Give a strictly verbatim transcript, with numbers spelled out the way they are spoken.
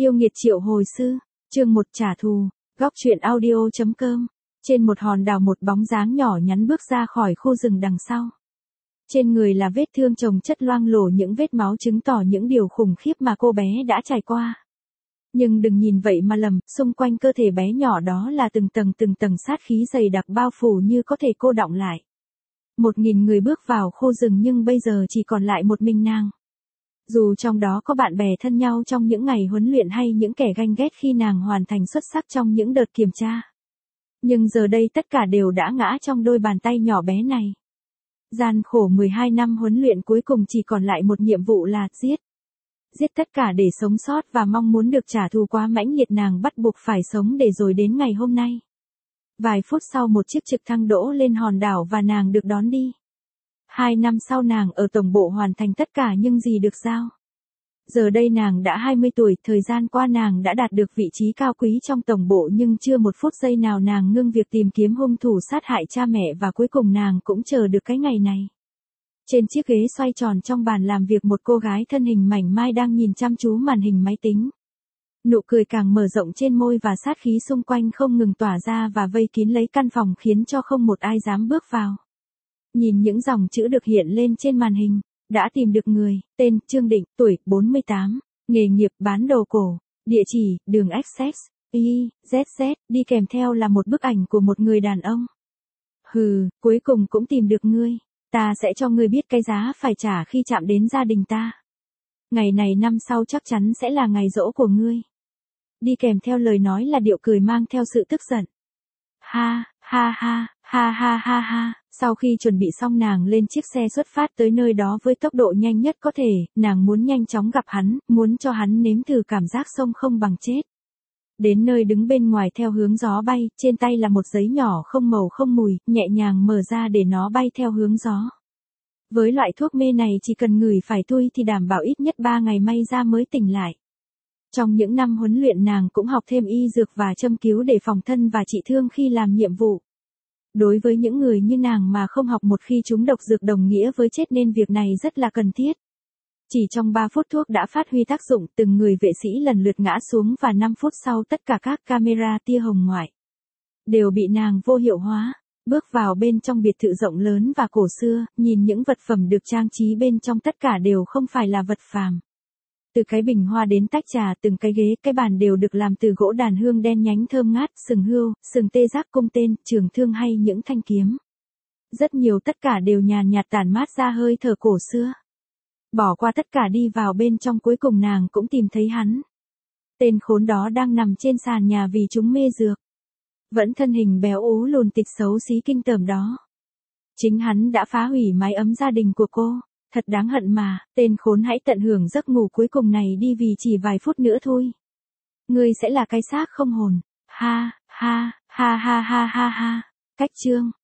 Yêu nghiệt triệu hồi sư, chương một trả thù, góc truyện audio.com. Trên một hòn đảo một bóng dáng nhỏ nhắn bước ra khỏi khu rừng đằng sau. Trên người là vết thương chồng chất loang lổ, những vết máu chứng tỏ những điều khủng khiếp mà cô bé đã trải qua. Nhưng đừng nhìn vậy mà lầm, xung quanh cơ thể bé nhỏ đó là từng tầng từng tầng sát khí dày đặc bao phủ như có thể cô đọng lại. Một nghìn người bước vào khu rừng nhưng bây giờ chỉ còn lại một mình nàng. Dù trong đó có bạn bè thân nhau trong những ngày huấn luyện hay những kẻ ganh ghét khi nàng hoàn thành xuất sắc trong những đợt kiểm tra. Nhưng giờ đây tất cả đều đã ngã trong đôi bàn tay nhỏ bé này. Gian khổ mười hai năm huấn luyện cuối cùng chỉ còn lại một nhiệm vụ là giết. Giết tất cả để sống sót và mong muốn được trả thù quá mãnh liệt, nàng bắt buộc phải sống để rồi đến ngày hôm nay. Vài phút sau một chiếc trực thăng đỗ lên hòn đảo và nàng được đón đi. Hai năm sau nàng ở tổng bộ hoàn thành tất cả những gì được giao. Giờ đây nàng đã hai mươi tuổi, thời gian qua nàng đã đạt được vị trí cao quý trong tổng bộ nhưng chưa một phút giây nào nàng ngưng việc tìm kiếm hung thủ sát hại cha mẹ, và cuối cùng nàng cũng chờ được cái ngày này. Trên chiếc ghế xoay tròn trong bàn làm việc, một cô gái thân hình mảnh mai đang nhìn chăm chú màn hình máy tính. Nụ cười càng mở rộng trên môi và sát khí xung quanh không ngừng tỏa ra và vây kín lấy căn phòng khiến cho không một ai dám bước vào. Nhìn những dòng chữ được hiện lên trên màn hình. Đã tìm được người, tên, Trương Định, tuổi, bốn mươi tám, nghề nghiệp, bán đồ cổ, địa chỉ, đường Essex, Y, Z Z, đi kèm theo là một bức ảnh của một người đàn ông. Hừ, cuối cùng cũng tìm được ngươi, ta sẽ cho ngươi biết cái giá phải trả khi chạm đến gia đình ta. Ngày này năm sau chắc chắn sẽ là ngày giỗ của ngươi. Đi kèm theo lời nói là điệu cười mang theo sự tức giận. Ha, ha ha, ha ha ha ha. Sau khi chuẩn bị xong nàng lên chiếc xe xuất phát tới nơi đó với tốc độ nhanh nhất có thể, nàng muốn nhanh chóng gặp hắn, muốn cho hắn nếm thử cảm giác sống không bằng chết. Đến nơi đứng bên ngoài theo hướng gió bay, trên tay là một giấy nhỏ không màu không mùi, nhẹ nhàng mở ra để nó bay theo hướng gió. Với loại thuốc mê này chỉ cần ngửi phải thui thì đảm bảo ít nhất ba ngày may ra mới tỉnh lại. Trong những năm huấn luyện nàng cũng học thêm y dược và châm cứu để phòng thân và trị thương khi làm nhiệm vụ. Đối với những người như nàng mà không học một khi trúng độc dược đồng nghĩa với chết nên việc này rất là cần thiết. Chỉ trong ba phút thuốc đã phát huy tác dụng, từng người vệ sĩ lần lượt ngã xuống và năm phút sau tất cả các camera tia hồng ngoại đều bị nàng vô hiệu hóa. Bước vào bên trong biệt thự rộng lớn và cổ xưa, nhìn những vật phẩm được trang trí bên trong tất cả đều không phải là vật phàm. Từ cái bình hoa đến tách trà, từng cái ghế, cái bàn đều được làm từ gỗ đàn hương đen nhánh thơm ngát, sừng hươu, sừng tê giác, cung tên, trường thương hay những thanh kiếm. Rất nhiều, tất cả đều nhàn nhạt tản mát ra hơi thở cổ xưa. Bỏ qua tất cả đi vào bên trong, cuối cùng nàng cũng tìm thấy hắn. Tên khốn đó đang nằm trên sàn nhà vì chúng mê dược. Vẫn thân hình béo ú lùn tịt xấu xí kinh tởm đó. Chính hắn đã phá hủy mái ấm gia đình của cô. Thật đáng hận mà, tên khốn, hãy tận hưởng giấc ngủ cuối cùng này đi vì chỉ vài phút nữa thôi. Ngươi sẽ là cái xác không hồn. Ha, ha, ha ha ha ha ha. Cách chương.